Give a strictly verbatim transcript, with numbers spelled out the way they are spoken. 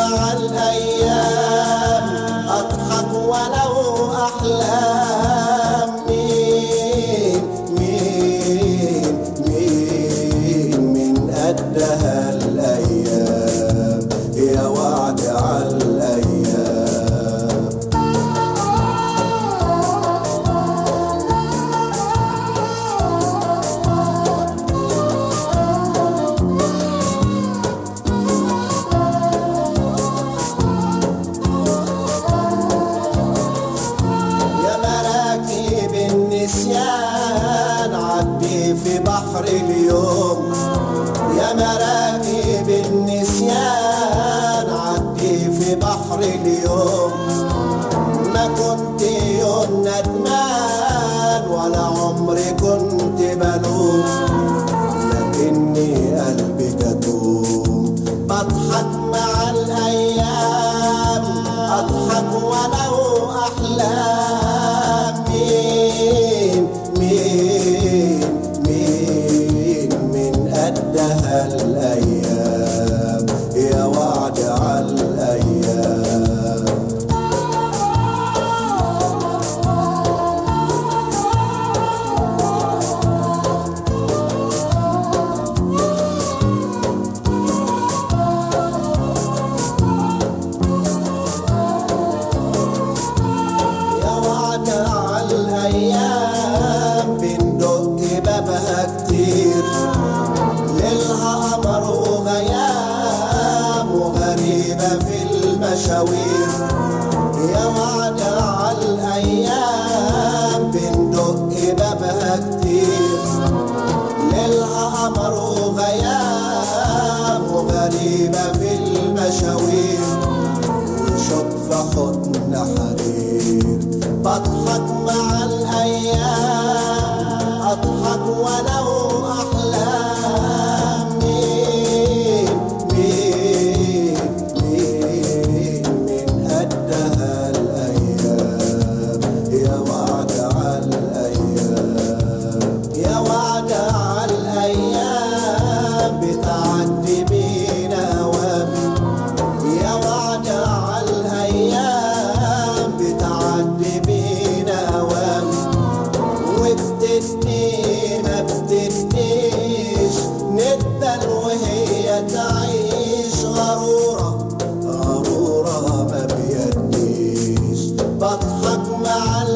مع الأيام، أضحك ولو أحلام. مين مين مين من قدها الأيام يا وعد على الأيام. النسيان عدي في بحر اليوم، يا مراكب النسيان عدي في بحر اليوم. ما كنت يوم ندمان ولا عمري كنت بلوم، لكني قلبي كتوم. بضحك مع الأيام، أضحك ولو أحلام. مين مين مين من قدها الأيام يا وعد على الأيام. أيام بندق بابها كتير، ليلها قمر وغيام وغريبة في المشاوير. يا وعد على الأيام بندق بابها كتير، ليلها قمر وغيام وغريبة في المشاوير. شوف في حضن حرير، بضحك مع الأيام، أضحك ولو أحلام. مين مين مين من قدها الأيام يا وعد على الأيام. يا وعد على الأيام بتعدي بينا أوام، يا وعد على الأيام بتعدي بينا أوام. وبتدني ما بتدنيش ندل وهي تعيش غرورة غرورة ما بيدنيش. بضحك مع